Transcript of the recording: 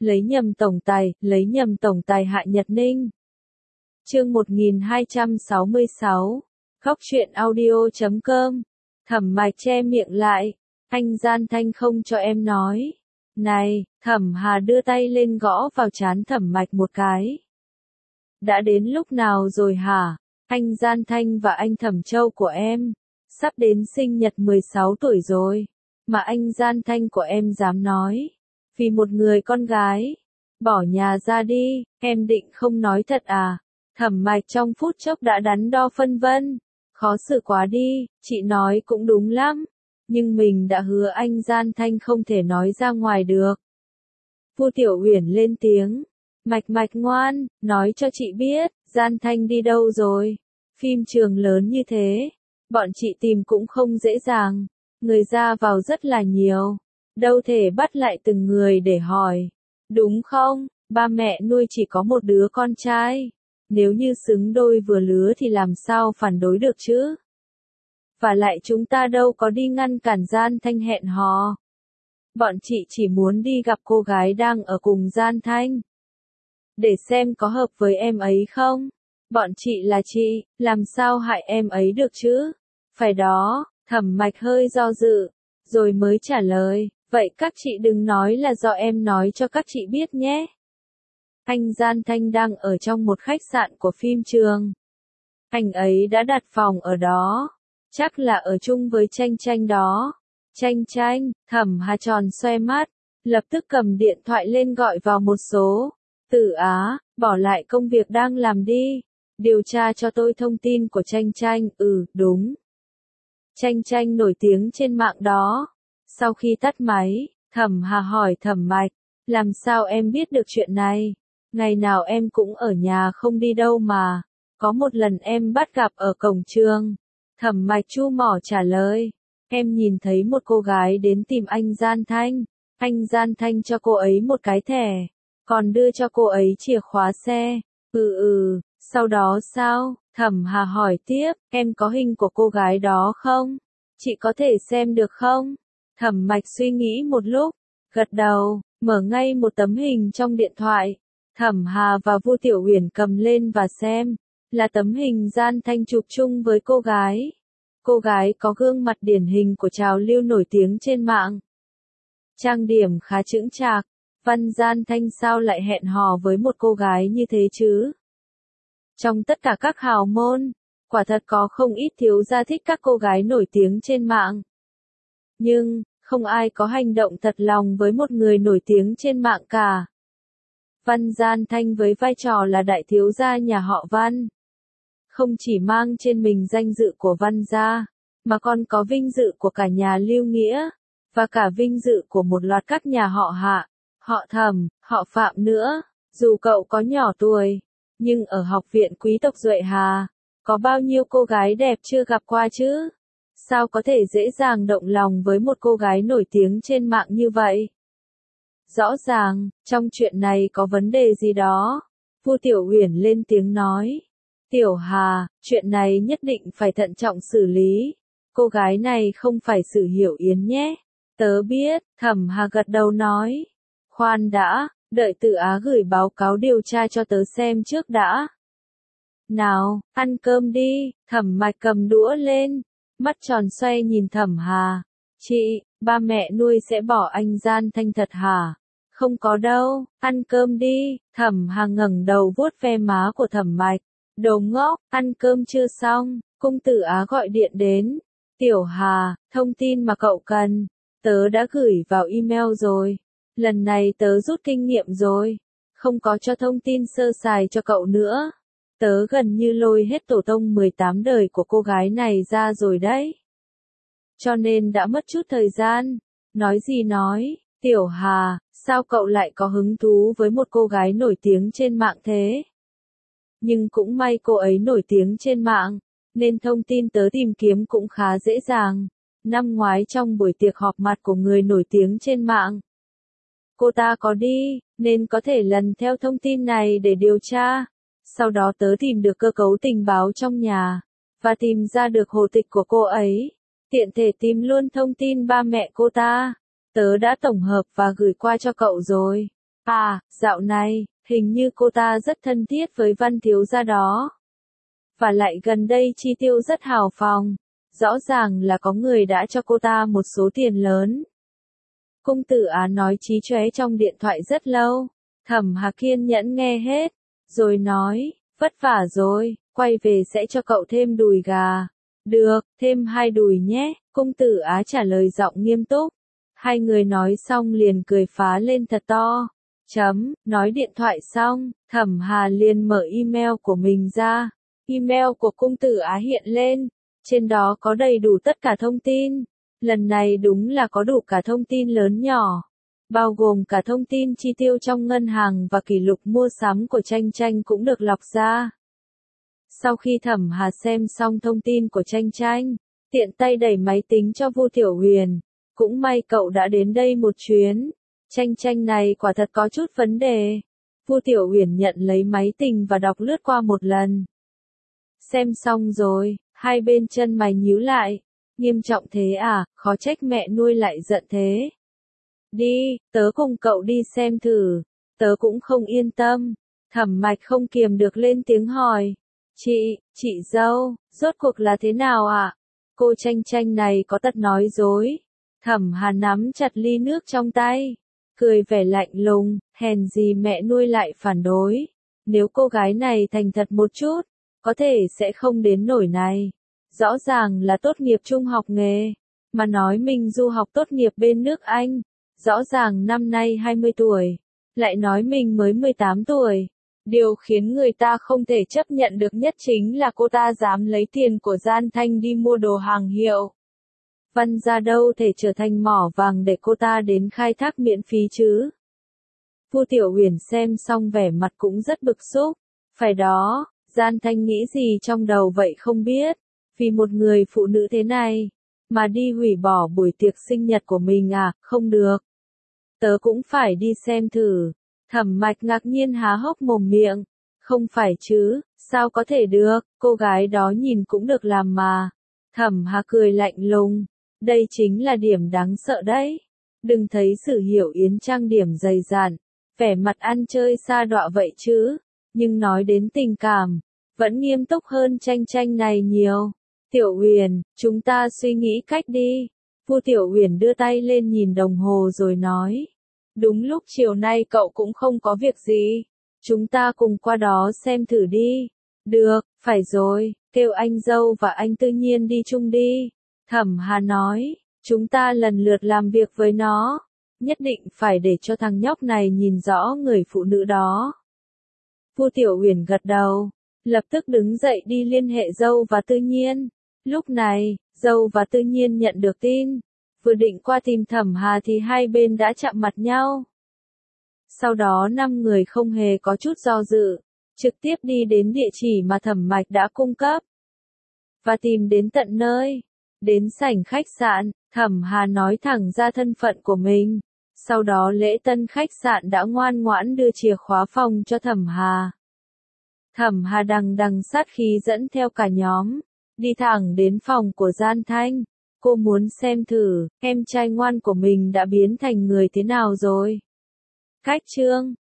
lấy nhầm tổng tài Hạ Nhật Ninh. Chương 1266, khóc chuyện audio.com. Thẩm Mạch che miệng lại, anh Gian Thanh không cho em nói. Này, Thẩm Hà đưa tay lên gõ vào trán Thẩm Mạch một cái. Đã đến lúc nào rồi hả? Anh Gian Thanh và anh Thẩm Châu của em, sắp đến sinh nhật 16 tuổi rồi, mà anh Gian Thanh của em dám nói, vì một người con gái, bỏ nhà ra đi, em định không nói thật à? Thẩm Mạch trong phút chốc đã đắn đo phân vân, khó xử quá đi, chị nói cũng đúng lắm, nhưng mình đã hứa anh Gian Thanh không thể nói ra ngoài được. Vu Tiểu Uyển lên tiếng, Mạch ngoan, nói cho chị biết, Gian Thanh đi đâu rồi? Phim trường lớn như thế, bọn chị tìm cũng không dễ dàng, người ra vào rất là nhiều, đâu thể bắt lại từng người để hỏi, đúng không? Ba mẹ nuôi chỉ có một đứa con trai, nếu như xứng đôi vừa lứa thì làm sao phản đối được chứ? Và lại chúng ta đâu có đi ngăn cản Gian Thanh hẹn hò. Bọn chị chỉ muốn đi gặp cô gái đang ở cùng Gian Thanh, để xem có hợp với em ấy không. Bọn chị là chị, làm sao hại em ấy được chứ? Phải đó, Thẩm Mạch hơi do dự, rồi mới trả lời, vậy các chị đừng nói là do em nói cho các chị biết nhé. Anh Gian Thanh đang ở trong một khách sạn của phim trường. Anh ấy đã đặt phòng ở đó, chắc là ở chung với Tranh đó. Tranh, Thẩm Hà tròn xoe mắt, lập tức cầm điện thoại lên gọi vào một số. Tử Á, bỏ lại công việc đang làm đi, điều tra cho tôi thông tin của Tranh, đúng. Tranh nổi tiếng trên mạng đó. Sau khi tắt máy, Thẩm Hà hỏi Thẩm Mạch, làm sao em biết được chuyện này? Ngày nào em cũng ở nhà không đi đâu mà, có một lần em bắt gặp ở cổng trường. Thẩm Mạch chu mỏ trả lời, em nhìn thấy một cô gái đến tìm anh Gian Thanh cho cô ấy một cái thẻ, còn đưa cho cô ấy chìa khóa xe. Sau đó sao? Thẩm Hà hỏi tiếp, em có hình của cô gái đó không? Chị có thể xem được không? Thẩm Mạch suy nghĩ một lúc, gật đầu, mở ngay một tấm hình trong điện thoại. Thẩm Hà và Vu Tiểu Uyển cầm lên và xem, là tấm hình Gian Thanh chụp chung với cô gái. Cô gái có gương mặt điển hình của trào lưu nổi tiếng trên mạng. Trang điểm khá chững chạc, Gian Thanh sao lại hẹn hò với một cô gái như thế chứ? Trong tất cả các hào môn, quả thật có không ít thiếu gia thích các cô gái nổi tiếng trên mạng. Nhưng, không ai có hành động thật lòng với một người nổi tiếng trên mạng cả. Gian Thanh với vai trò là đại thiếu gia nhà họ Văn, không chỉ mang trên mình danh dự của Văn gia, mà còn có vinh dự của cả nhà Lưu Nghĩa, và cả vinh dự của một loạt các nhà họ Hạ, họ Thẩm, họ Phạm nữa. Dù cậu có nhỏ tuổi, nhưng ở học viện quý tộc Duệ Hà, có bao nhiêu cô gái đẹp chưa gặp qua chứ? Sao có thể dễ dàng động lòng với một cô gái nổi tiếng trên mạng như vậy? Rõ ràng, trong chuyện này có vấn đề gì đó. Vu Tiểu Uyển lên tiếng nói. Tiểu Hà, chuyện này nhất định phải thận trọng xử lý. Cô gái này không phải Sử Hiểu Yến nhé. Tớ biết, Thẩm Hà gật đầu nói. Khoan đã, đợi Tử Á gửi báo cáo điều tra cho tớ xem trước đã. Nào, ăn cơm đi. Thẩm Mạch cầm đũa lên, mắt tròn xoay nhìn Thẩm Hà. Chị, ba mẹ nuôi sẽ bỏ anh Gian Thanh thật hả? Không có đâu, ăn cơm đi. Thẩm Hà ngẩng đầu vuốt ve má của Thẩm Mạch. Đồ ngốc, ăn cơm chưa xong, cung Tử Á gọi điện đến. Tiểu Hà, thông tin mà cậu cần, tớ đã gửi vào email rồi. Lần này tớ rút kinh nghiệm rồi, không có cho thông tin sơ sài cho cậu nữa. Tớ gần như lôi hết tổ tông 18 đời của cô gái này ra rồi đấy. Cho nên đã mất chút thời gian. Nói gì nói, Tiểu Hà, sao cậu lại có hứng thú với một cô gái nổi tiếng trên mạng thế? Nhưng cũng may cô ấy nổi tiếng trên mạng, nên thông tin tớ tìm kiếm cũng khá dễ dàng. Năm ngoái trong buổi tiệc họp mặt của người nổi tiếng trên mạng, cô ta có đi, nên có thể lần theo thông tin này để điều tra. Sau đó tớ tìm được cơ cấu tình báo trong nhà, và tìm ra được hồ tịch của cô ấy. Tiện thể tìm luôn thông tin ba mẹ cô ta. Tớ đã tổng hợp và gửi qua cho cậu rồi. À, dạo này, hình như cô ta rất thân thiết với Văn thiếu gia đó. Và lại gần đây chi tiêu rất hào phóng. Rõ ràng là có người đã cho cô ta một số tiền lớn. Cung tử Á nói chí chóe trong điện thoại rất lâu. Thẩm Hà kiên nhẫn nghe hết. Rồi nói, vất vả rồi, quay về sẽ cho cậu thêm đùi gà. Được, thêm 2 đùi nhé, cung tử Á trả lời giọng nghiêm túc. Hai người nói xong liền cười phá lên thật to. Nói điện thoại xong, Thẩm Hà liền mở email của mình ra. Email của cung tử Á hiện lên. Trên đó có đầy đủ tất cả thông tin. Lần này đúng là có đủ cả thông tin lớn nhỏ. Bao gồm cả thông tin chi tiêu trong ngân hàng và kỷ lục mua sắm của Tranh Tranh cũng được lọc ra. Sau khi Thẩm Hà xem xong thông tin của Tranh Tranh, tiện tay đẩy máy tính cho Vu Tiểu Huyền. Cũng may cậu đã đến đây một chuyến. Tranh Tranh này quả thật có chút vấn đề. Vu Tiểu Huyền nhận lấy máy tính và đọc lướt qua một lần. Xem xong rồi, hai bên chân mày nhíu lại. Nghiêm trọng thế à, khó trách mẹ nuôi lại giận thế. Đi, tớ cùng cậu đi xem thử. Tớ cũng không yên tâm. Thẩm Mạch không kiềm được lên tiếng hỏi. Chị dâu, rốt cuộc là thế nào ạ? Cô Tranh Tranh này có tật nói dối. Thẩm Hà nắm chặt ly nước trong tay. Cười vẻ lạnh lùng, hèn gì mẹ nuôi lại phản đối. Nếu cô gái này thành thật một chút, có thể sẽ không đến nỗi này. Rõ ràng là tốt nghiệp trung học nghề, mà nói mình du học tốt nghiệp bên nước Anh. Rõ ràng năm nay 20 tuổi, lại nói mình mới 18 tuổi. Điều khiến người ta không thể chấp nhận được nhất chính là cô ta dám lấy tiền của Gian Thanh đi mua đồ hàng hiệu. Văn gia đâu thể trở thành mỏ vàng để cô ta đến khai thác miễn phí chứ. Vu Tiểu Huyền xem xong vẻ mặt cũng rất bực xúc. Phải đó, Gian Thanh nghĩ gì trong đầu vậy không biết. Vì một người phụ nữ thế này, mà đi hủy bỏ buổi tiệc sinh nhật của mình à, không được. Tớ cũng phải đi xem thử. Thẩm Mạch ngạc nhiên há hốc mồm miệng. Không phải chứ, sao có thể được, cô gái đó nhìn cũng được làm mà. Thẩm Hà cười lạnh lùng. Đây chính là điểm đáng sợ đấy. Đừng thấy Sử Hiểu Yến trang điểm dày dặn, vẻ mặt ăn chơi sa đọa vậy chứ. Nhưng nói đến tình cảm, vẫn nghiêm túc hơn Tranh Tranh này nhiều. Tiểu Huyền, chúng ta suy nghĩ cách đi. Vu Tiểu Huyền đưa tay lên nhìn đồng hồ rồi nói. Đúng lúc chiều nay cậu cũng không có việc gì. Chúng ta cùng qua đó xem thử đi. Được, phải rồi, kêu anh dâu và anh Tư Nhiên đi chung đi. Thẩm Hà nói, chúng ta lần lượt làm việc với nó. Nhất định phải để cho thằng nhóc này nhìn rõ người phụ nữ đó. Vu Tiểu Huyền gật đầu, lập tức đứng dậy đi liên hệ dâu và Tư Nhiên. Lúc này, dâu và Tư Nhiên nhận được tin. Vừa định qua tìm Thẩm Hà thì hai bên đã chạm mặt nhau. Sau đó 5 người không hề có chút do dự, trực tiếp đi đến địa chỉ mà Thẩm Mạch đã cung cấp. Và tìm đến tận nơi. Đến sảnh khách sạn, Thẩm Hà nói thẳng ra thân phận của mình. Sau đó lễ tân khách sạn đã ngoan ngoãn đưa chìa khóa phòng cho Thẩm Hà. Thẩm Hà đằng sát khí dẫn theo cả nhóm, đi thẳng đến phòng của Gian Thanh. Cô muốn xem thử, em trai ngoan của mình đã biến thành người thế nào rồi. Cách chương